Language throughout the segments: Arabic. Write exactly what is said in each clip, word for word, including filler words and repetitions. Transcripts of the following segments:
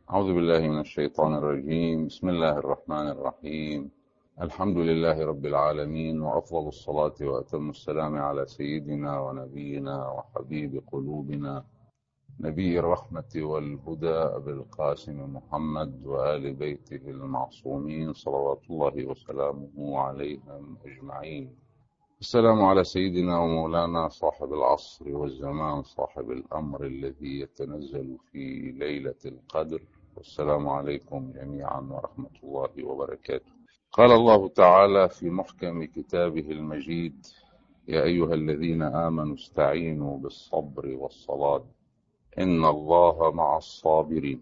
أعوذ بالله من الشيطان الرجيم. بسم الله الرحمن الرحيم. الحمد لله رب العالمين، وأفضل الصلاة وأتم السلام على سيدنا ونبينا وحبيب قلوبنا نبي الرحمة والهدى أبي القاسم محمد وآل بيته المعصومين صلوات الله وسلامه عليهم أجمعين. السلام على سيدنا ومولانا صاحب العصر والزمان، صاحب الأمر الذي يتنزل في ليلة القدر. والسلام عليكم جميعا ورحمة الله وبركاته. قال الله تعالى في محكم كتابه المجيد: يا أيها الذين آمنوا استعينوا بالصبر والصلاة إن الله مع الصابرين.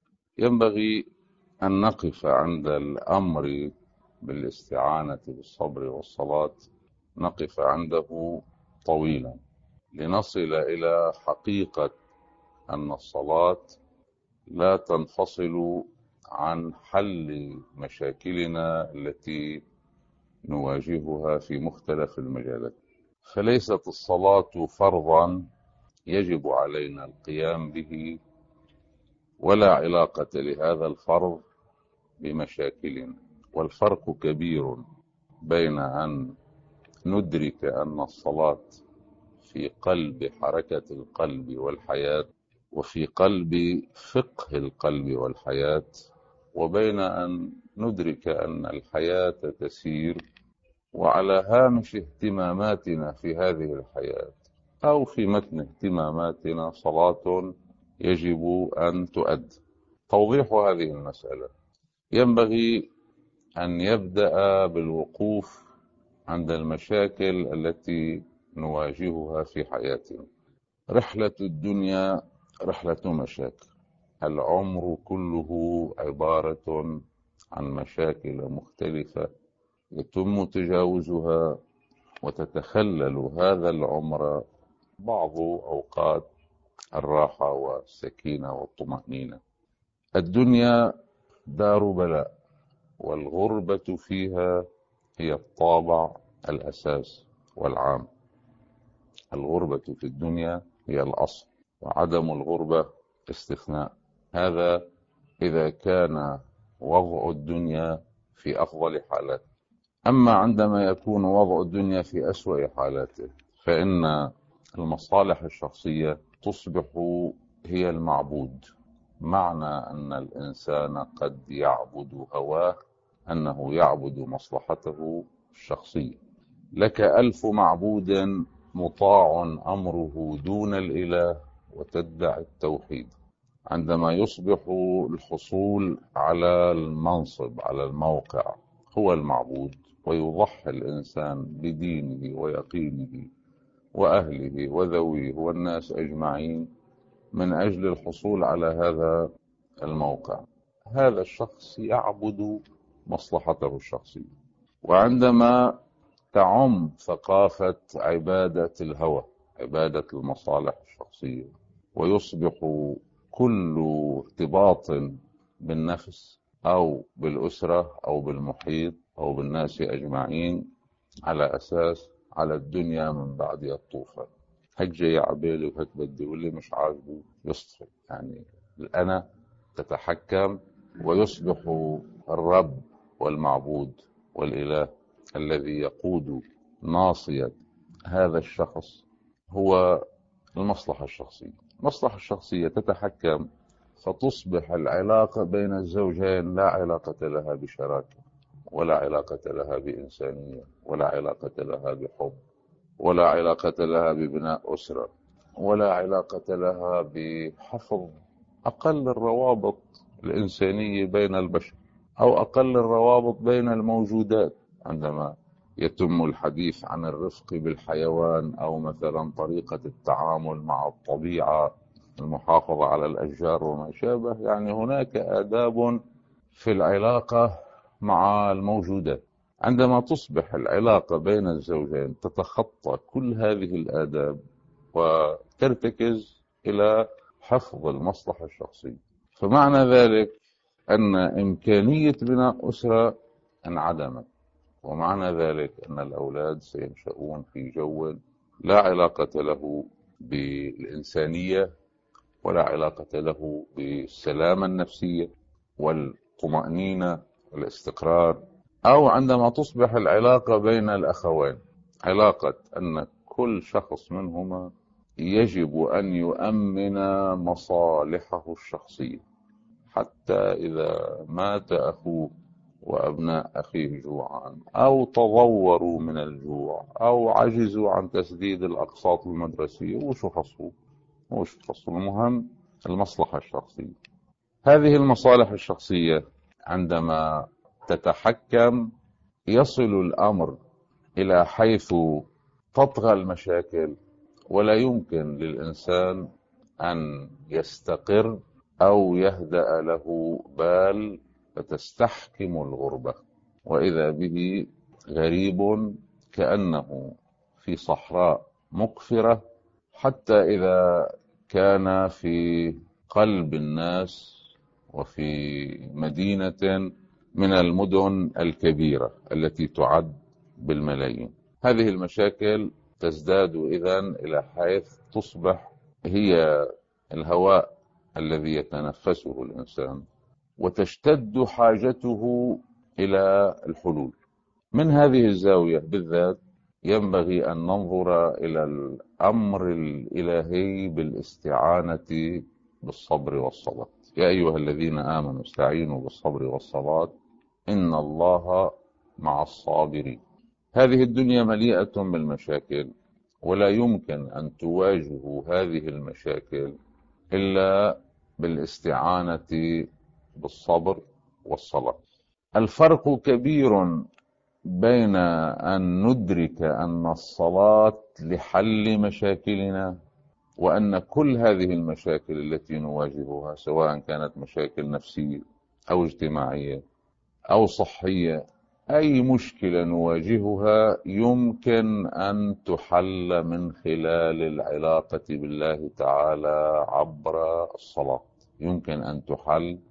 ينبغي أن نقف عند الأمر بالاستعانة بالصبر والصلاة، نقف عنده طويلا لنصل إلى حقيقة أن الصلاة لا تنفصل عن حل مشاكلنا التي نواجهها في مختلف المجالات. فليست الصلاة فرضا يجب علينا القيام به، ولا علاقة لهذا الفرض بمشاكلنا. والفرق كبير بين أن ندرك أن الصلاة في قلب حركة القلب والحياة، وفي قلب فقه القلب والحياة، وبين أن ندرك أن الحياة تسير وعلى هامش اهتماماتنا في هذه الحياة أو في متن اهتماماتنا صلاة يجب أن تؤدى. توضيح هذه المسألة ينبغي أن يبدأ بالوقوف عند المشاكل التي نواجهها في حياتنا. رحلة الدنيا رحلة مشاكل، العمر كله عبارة عن مشاكل مختلفة يتم تجاوزها، وتتخلل هذا العمر بعض أوقات الراحة والسكينة والطمأنينة. الدنيا دار بلاء، والغربة فيها هي الطابع الأساس والعام. الغربة في الدنيا هي الأصل، وعدم الغربة استثناء. هذا إذا كان وضع الدنيا في أفضل حالاته. أما عندما يكون وضع الدنيا في أسوأ حالاته، فإن المصالح الشخصية تصبح هي المعبود. معنى أن الإنسان قد يعبد هواه أنه يعبد مصلحته الشخصية. لك ألف معبود مطاع أمره دون الإله وتدعي التوحيد. عندما يصبح الحصول على المنصب، على الموقع، هو المعبود، ويضحي الإنسان بدينه ويقينه وأهله وذويه والناس أجمعين من أجل الحصول على هذا الموقع، هذا الشخص يعبد مصلحته الشخصية. وعندما تعم ثقافة عبادة الهوى، عبادة المصالح الشخصية، ويصبح كل ارتباط بالنفس أو بالأسرة أو بالمحيط أو بالناس أجمعين على أساس على الدنيا من بعد الطوفان، هك جاي عبالي وهك بدي، واللي مش عاجبه يصفي. يعني الأنا تتحكم، ويصبح الرب والمعبود والإله الذي يقود ناصية هذا الشخص هو المصلحة الشخصية. المصلحة الشخصية تتحكم، فتصبح العلاقة بين الزوجين لا علاقة لها بشراكة، ولا علاقة لها بإنسانية، ولا علاقة لها بحب، ولا علاقة لها ببناء أسرة، ولا علاقة لها بحفظ أقل الروابط الإنسانية بين البشر، أو أقل الروابط بين الموجودات. عندما يتم الحديث عن الرفق بالحيوان، أو مثلا طريقة التعامل مع الطبيعة، المحافظة على الأشجار وما شابه، يعني هناك آداب في العلاقة مع الموجودات. عندما تصبح العلاقة بين الزوجين تتخطى كل هذه الآداب وترتكز إلى حفظ المصلحة الشخصية، فمعنى ذلك أن إمكانية بناء أسرة انعدمت، ومعنى ذلك أن الأولاد سينشؤون في جو لا علاقة له بالإنسانية ولا علاقة له بالسلامة النفسية والطمأنينة والاستقرار، أو عندما تصبح العلاقة بين الأخوين علاقة أن كل شخص منهما يجب أن يؤمن مصالحه الشخصية، حتى إذا مات أخوه وأبناء أخيه جوعا، أو تضوروا من الجوع، أو عجزوا عن تسديد الأقساط المدرسية، وش خصوا وش خصوا المهم المصلحة الشخصية. هذه المصالح الشخصية عندما تتحكم يصل الأمر إلى حيث تطغى المشاكل، ولا يمكن للإنسان أن يستقر أو يهدأ له بال، فتستحكم الغربة، وإذا به غريب كأنه في صحراء مقفرة، حتى إذا كان في قلب الناس وفي مدينة من المدن الكبيرة التي تعد بالملايين. هذه المشاكل تزداد إذن إلى حيث تصبح هي الهواء الذي يتنفسه الإنسان، وتشتد حاجته إلى الحلول. من هذه الزاوية بالذات ينبغي أن ننظر إلى الأمر الإلهي بالاستعانة بالصبر والصلاة. يا أيها الذين آمنوا استعينوا بالصبر والصلاة إن الله مع الصابرين. هذه الدنيا مليئة بالمشاكل، ولا يمكن أن تواجهوا هذه المشاكل إلا بالاستعانة بالصبر والصلاة. الفرق كبير بين أن ندرك أن الصلاة لحل مشاكلنا، وأن كل هذه المشاكل التي نواجهها سواء كانت مشاكل نفسية أو اجتماعية أو صحية، أي مشكلة نواجهها يمكن أن تحل من خلال العلاقة بالله تعالى عبر الصلاة. يمكن أن تحل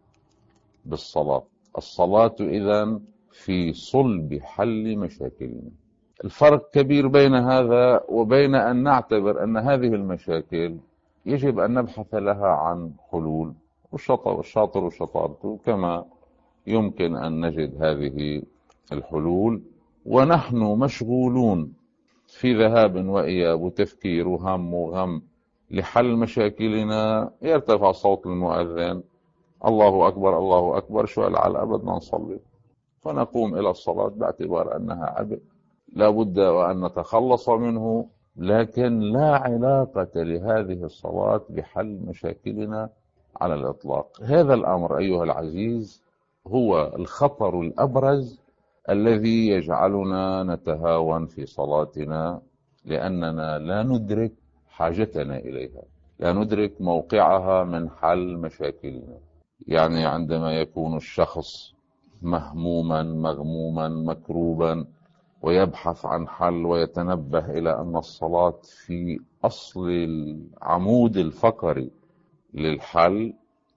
بالصلاة. الصلاة إذن في صلب حل مشاكلنا. الفرق كبير بين هذا وبين أن نعتبر أن هذه المشاكل يجب أن نبحث لها عن حلول، والشاطر وشطارته، كما يمكن أن نجد هذه الحلول ونحن مشغولون في ذهاب وإياب وتفكير وهم وغم لحل مشاكلنا. يرتفع صوت المؤذن الله أكبر الله أكبر، شو على بدنا نصلي، فنقوم إلى الصلاة باعتبار أنها عبء لا بد وأن نتخلص منه، لكن لا علاقة لهذه الصلاة بحل مشاكلنا على الإطلاق. هذا الأمر أيها العزيز هو الخطر الأبرز الذي يجعلنا نتهاون في صلاتنا، لأننا لا ندرك حاجتنا إليها، لا ندرك موقعها من حل مشاكلنا. يعني عندما يكون الشخص مهموما مغموما مكروبا ويبحث عن حل ويتنبه إلى أن الصلاة في أصل العمود الفقري للحل،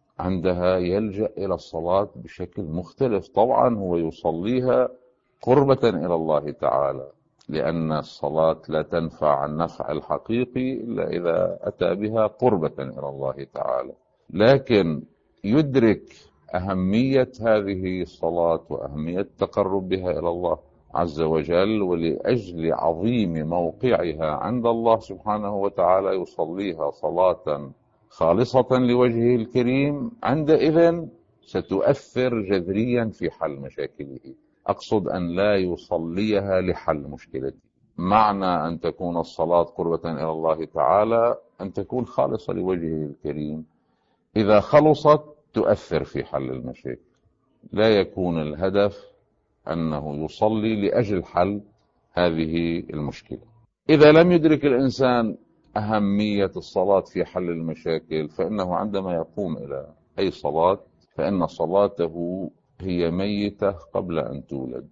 عندها يلجأ إلى الصلاة بشكل مختلف. طبعا هو يصليها قربة إلى الله تعالى، لأن الصلاة لا تنفع النفع الحقيقي إلا إذا أتى بها قربة إلى الله تعالى. لكن يدرك أهمية هذه الصلاة وأهمية التقرب بها إلى الله عز وجل، ولأجل عظيم موقعها عند الله سبحانه وتعالى يصليها صلاة خالصة لوجهه الكريم. عندئذ ستؤثر جذريا في حل مشاكله. أقصد أن لا يصليها لحل مشكلته. معنى أن تكون الصلاة قربة إلى الله تعالى أن تكون خالصة لوجهه الكريم. إذا خلصت تؤثر في حل المشاكل، لا يكون الهدف أنه يصلي لأجل حل هذه المشكلة. إذا لم يدرك الإنسان أهمية الصلاة في حل المشاكل، فإنه عندما يقوم إلى أي صلاة فإن صلاته هي ميتة قبل أن تولد،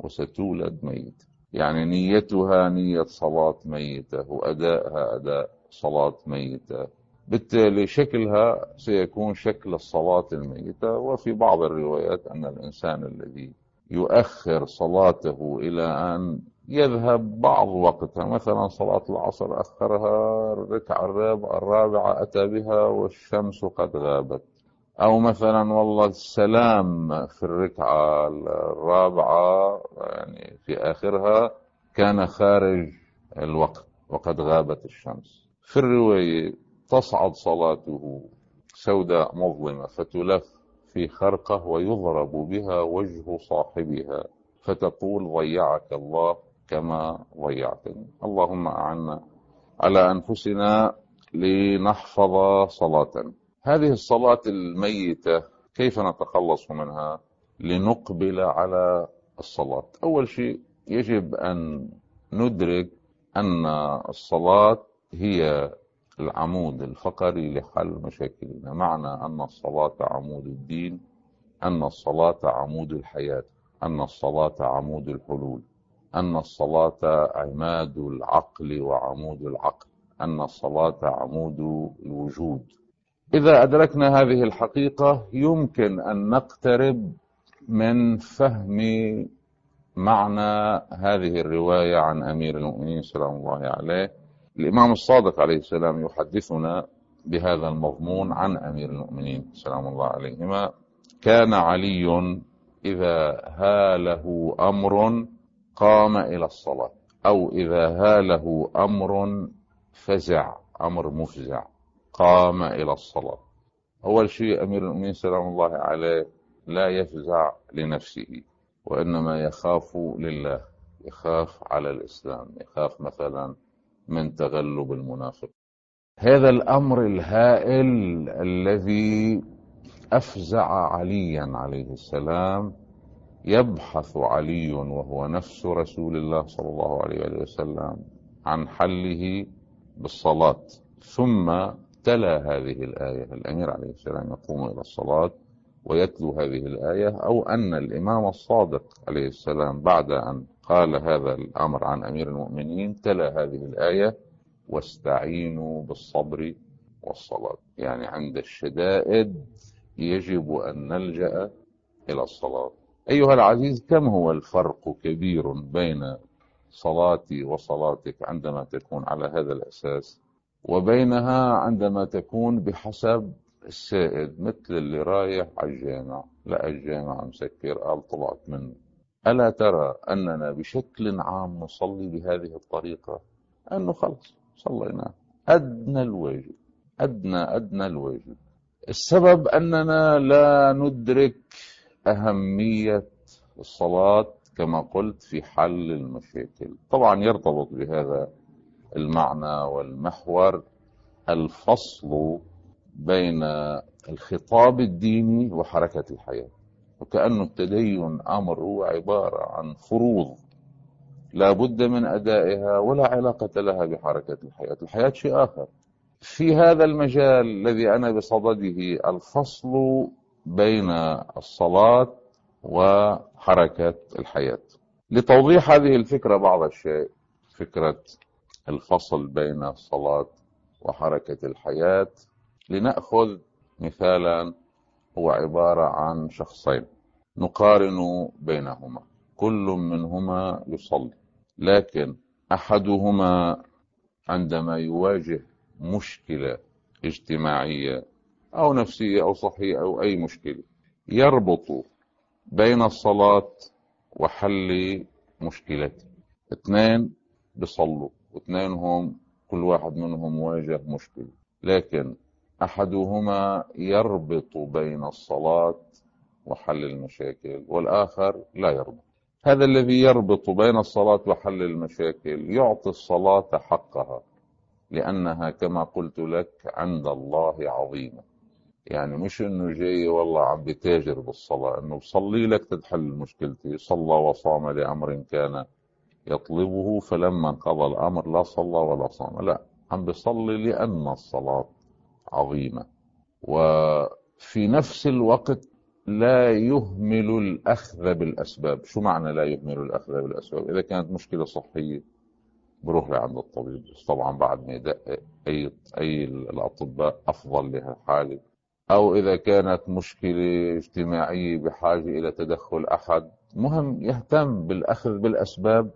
وستولد ميتة. يعني نيتها نية صلاة ميتة، وأدائها أداء صلاة ميتة، بالتالي شكلها سيكون شكل الصلاة الميتة. وفي بعض الروايات أن الإنسان الذي يؤخر صلاته إلى أن يذهب بعض وقتها، مثلا صلاة العصر أخرها الركعة الرابعة أتى بها والشمس قد غابت، أو مثلا والله السلام في الركعة الرابعة يعني في آخرها كان خارج الوقت وقد غابت الشمس. في الرواية تصعد صلاته سوداء مظلمة فتلف في خرقة ويضرب بها وجه صاحبها فتقول ضيعك الله كما ضيعتني. اللهم أعنا على أنفسنا لنحفظ صلاة. هذه الصلاة الميتة كيف نتخلص منها؟ لنقبل على الصلاة. أول شيء يجب أن ندرك أن الصلاة هي العمود الفقري لحل مشاكلنا. معنى أن الصلاة عمود الدين، أن الصلاة عمود الحياة، أن الصلاة عمود الحلول، أن الصلاة عماد العقل وعمود العقل، أن الصلاة عمود الوجود. إذا أدركنا هذه الحقيقة يمكن أن نقترب من فهم معنى هذه الرواية عن أمير المؤمنين سلام الله عليه. الإمام الصادق عليه السلام يحدثنا بهذا المضمون عن أمير المؤمنين سلام الله عليهما: كان علي إذا هاله أمر قام إلى الصلاة، أو إذا هاله أمر فزع، أمر مفزع، قام إلى الصلاة. أول شيء أمير المؤمنين سلام الله عليه لا يفزع لنفسه، وإنما يخاف لله، يخاف على الإسلام، يخاف مثلا من تغلب المنافق. هذا الأمر الهائل الذي أفزع عليا عليه السلام يبحث علي وهو نفس رسول الله صلى الله عليه وسلم عن حله بالصلاة. ثم تلا هذه الآية، الأمير عليه السلام يقوم إلى الصلاة ويتلو هذه الآية، أو أن الإمام الصادق عليه السلام بعد أن قال هذا الأمر عن أمير المؤمنين تلا هذه الآية: واستعينوا بالصبر والصلاة. يعني عند الشدائد يجب أن نلجأ إلى الصلاة. أيها العزيز، كم هو الفرق كبير بين صلاتي وصلاتك عندما تكون على هذا الأساس، وبينها عندما تكون بحسب السائد، مثل اللي رايح على الجامع، لا الجامع مسكر قال طلعت منه. ألا ترى أننا بشكل عام نصلي بهذه الطريقة؟ أنه خلص صلينا أدنى الواجب، أدنى أدنى الواجب. السبب أننا لا ندرك أهمية الصلاة كما قلت في حل المشاكل. طبعا يرتبط بهذا المعنى والمحور الفصل بين الخطاب الديني وحركة الحياة، وكأن التدين أمر هو عبارة عن فروض لا بد من أدائها ولا علاقة لها بحركة الحياة. الحياة شيء آخر. في هذا المجال الذي أنا بصدده الفصل بين الصلاة وحركة الحياة. لتوضيح هذه الفكرة بعض الشيء، فكرة الفصل بين الصلاة وحركة الحياة، لنأخذ مثالا هو عبارة عن شخصين نقارن بينهما، كل منهما يصلي، لكن أحدهما عندما يواجه مشكلة اجتماعية أو نفسية أو صحية أو أي مشكلة يربط بين الصلاة وحل مشكلته. اثنين بيصلوا واثنينهم كل واحد منهم واجه مشكلة، لكن أحدهما يربط بين الصلاة وحل المشاكل والآخر لا يربط. هذا الذي يربط بين الصلاة وحل المشاكل يعطي الصلاة حقها، لأنها كما قلت لك عند الله عظيمة. يعني مش إنه جاي والله عم بتاجر بالصلاة، إنه بصلي لك تتحل مشكلتي. صلى وصام لأمر كان يطلبه فلما انقضى الأمر لا صلى ولا صام، لا، عم بصلي لأن الصلاة عظيمة. وفي نفس الوقت لا يهمل الأخذ بالأسباب. شو معنى لا يهمل الأخذ بالأسباب؟ إذا كانت مشكلة صحية بروح لعند الطبيب، بس طبعا بعد ما يدقق أي أي الأطباء أفضل لها حالة. أو إذا كانت مشكلة اجتماعية بحاجة إلى تدخل أحد، مهم يهتم بالأخذ بالأسباب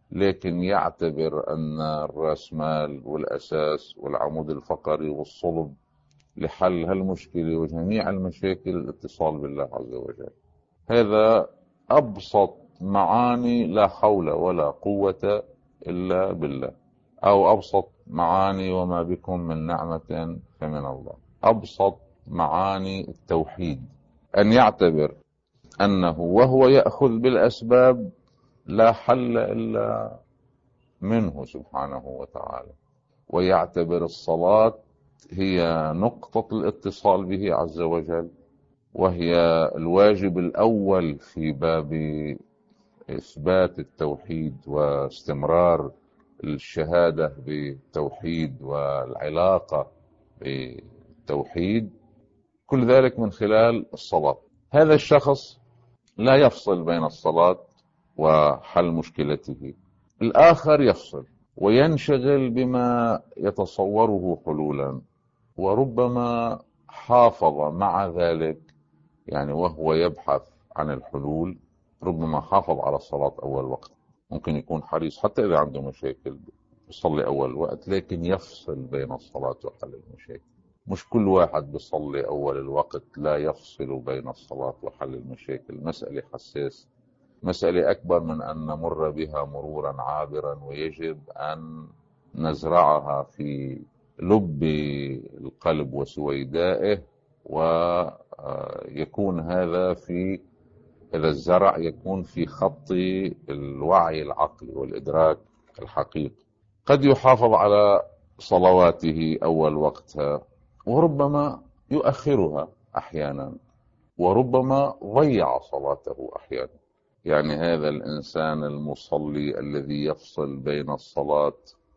لكن يعتبر أن الرأس مال والأساس والعمود الفقري والصلب لحل هالمشكلة وجميع المشاكل الاتصال بالله عز وجل. هذا أبسط معاني لا حول ولا قوة إلا بالله، أو أبسط معاني وما بكم من نعمة فمن الله. أبسط معاني التوحيد أن يعتبر أنه وهو يأخذ بالأسباب لا حل إلا منه سبحانه وتعالى، ويعتبر الصلاة هي نقطة الاتصال به عز وجل، وهي الواجب الأول في باب إثبات التوحيد واستمرار الشهادة بالتوحيد والعلاقة بالتوحيد، كل ذلك من خلال الصلاة. هذا الشخص لا يفصل بين الصلاة وحل مشكلته. الآخر يفصل وينشغل بما يتصوره حلولا، وربما حافظ مع ذلك، يعني وهو يبحث عن الحلول ربما حافظ على الصلاة أول وقت. ممكن يكون حريص حتى إذا عنده مشاكل يصلي أول وقت، لكن يفصل بين الصلاة وحل المشاكل. مش كل واحد بيصلي أول الوقت لا يفصل بين الصلاة وحل المشاكل. مسألة حساس، مسألة أكبر من أن نمر بها مرورا عابرا، ويجب أن نزرعها في لب القلب وسويدائه، ويكون هذا في إذا الزرع يكون في خط الوعي العقلي والإدراك الحقيقي. قد يحافظ على صلواته أول وقتها، وربما يؤخرها أحيانا، وربما ضيع صلاته أحيانا. يعني هذا الإنسان المصلي الذي يفصل بين الصلاة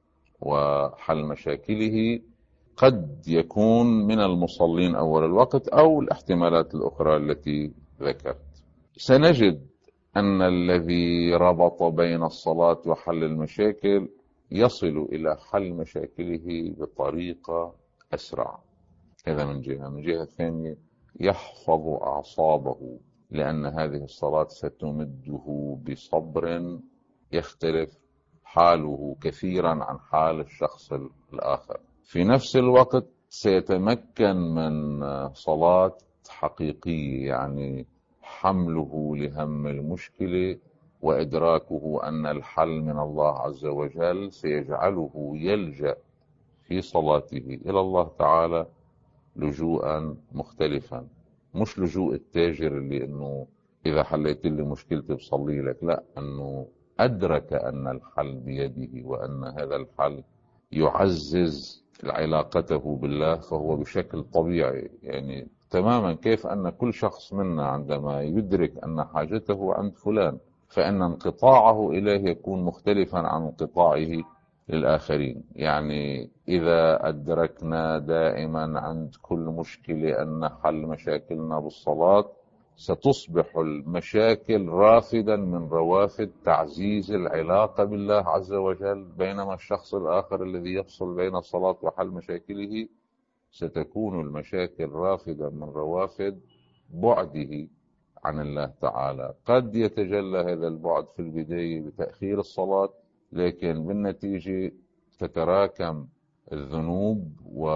وحل مشاكله قد يكون من المصلين أول الوقت، أو الاحتمالات الأخرى التي ذكرت. سنجد أن الذي ربط بين الصلاة وحل المشاكل يصل إلى حل مشاكله بطريقة أسرع. هذا من جهة. من جهة ثانية يحفظ أعصابه، لأن هذه الصلاة ستمده بصبر يختلف حاله كثيرا عن حال الشخص الآخر. في نفس الوقت سيتمكن من صلاة حقيقية، يعني حمله لهم المشكلة وإدراكه أن الحل من الله عز وجل سيجعله يلجأ في صلاته إلى الله تعالى لجوءا مختلفا. مش لجوء التاجر اللي انه اذا حليت لي مشكلتي بصلي لك، لا، انه ادرك ان الحل بيده، وان هذا الحل يعزز علاقته بالله، فهو بشكل طبيعي. يعني تماما كيف ان كل شخص منا عندما يدرك ان حاجته عند فلان فان انقطاعه اليه يكون مختلفا عن انقطاعه للآخرين. يعني إذا أدركنا دائما عند كل مشكلة أن حل مشاكلنا بالصلاة، ستصبح المشاكل رافدا من روافد تعزيز العلاقة بالله عز وجل، بينما الشخص الآخر الذي يفصل بين الصلاة وحل مشاكله ستكون المشاكل رافدا من روافد بعده عن الله تعالى. قد يتجلى هذا البعد في البداية بتأخير الصلاة، لكن بالنتيجة تتراكم الذنوب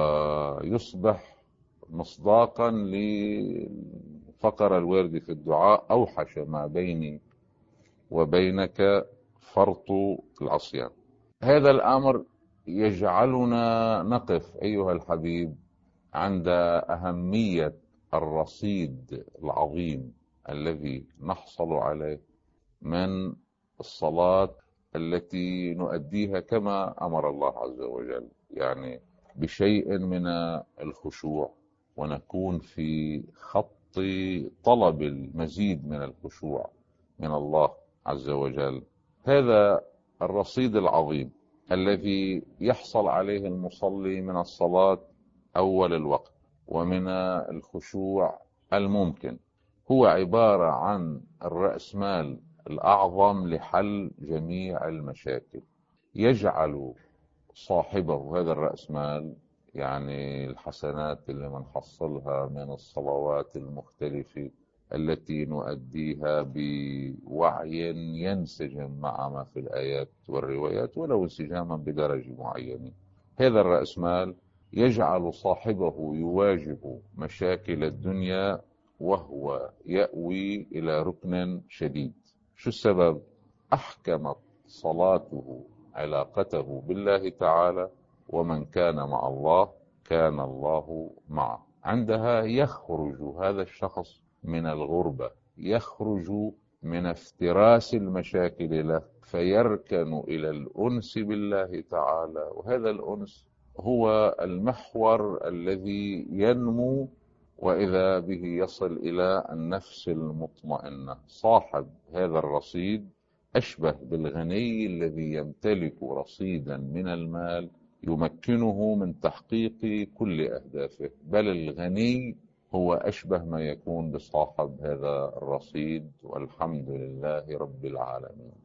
ويصبح مصداقا للفقرة الواردة في الدعاء: أوحش ما بيني وبينك فرط العصيان. هذا الأمر يجعلنا نقف أيها الحبيب عند أهمية الرصيد العظيم الذي نحصل عليه من الصلاة التي نؤديها كما أمر الله عز وجل، يعني بشيء من الخشوع، ونكون في خط طلب المزيد من الخشوع من الله عز وجل. هذا الرصيد العظيم الذي يحصل عليه المصلي من الصلاة أول الوقت ومن الخشوع الممكن هو عبارة عن الرأسمال الأعظم لحل جميع المشاكل. يجعل صاحبه هذا الرأسمال، يعني الحسنات اللي منحصلها من الصلوات المختلفة التي نؤديها بوعي ينسجم مع ما في الآيات والروايات ولو انسجاما بدرجة معينة. هذا الرأسمال يجعل صاحبه يواجه مشاكل الدنيا وهو يأوي إلى ركن شديد. شو السبب؟ أحكمت صلاته علاقته بالله تعالى، ومن كان مع الله كان الله معه. عندها يخرج هذا الشخص من الغربة، يخرج من افتراس المشاكل له، فيركن إلى الأنس بالله تعالى. وهذا الأنس هو المحور الذي ينمو، وإذا به يصل إلى النفس المطمئنة. صاحب هذا الرصيد أشبه بالغني الذي يمتلك رصيدا من المال يمكنه من تحقيق كل أهدافه، بل الغني هو أشبه ما يكون بصاحب هذا الرصيد. والحمد لله رب العالمين.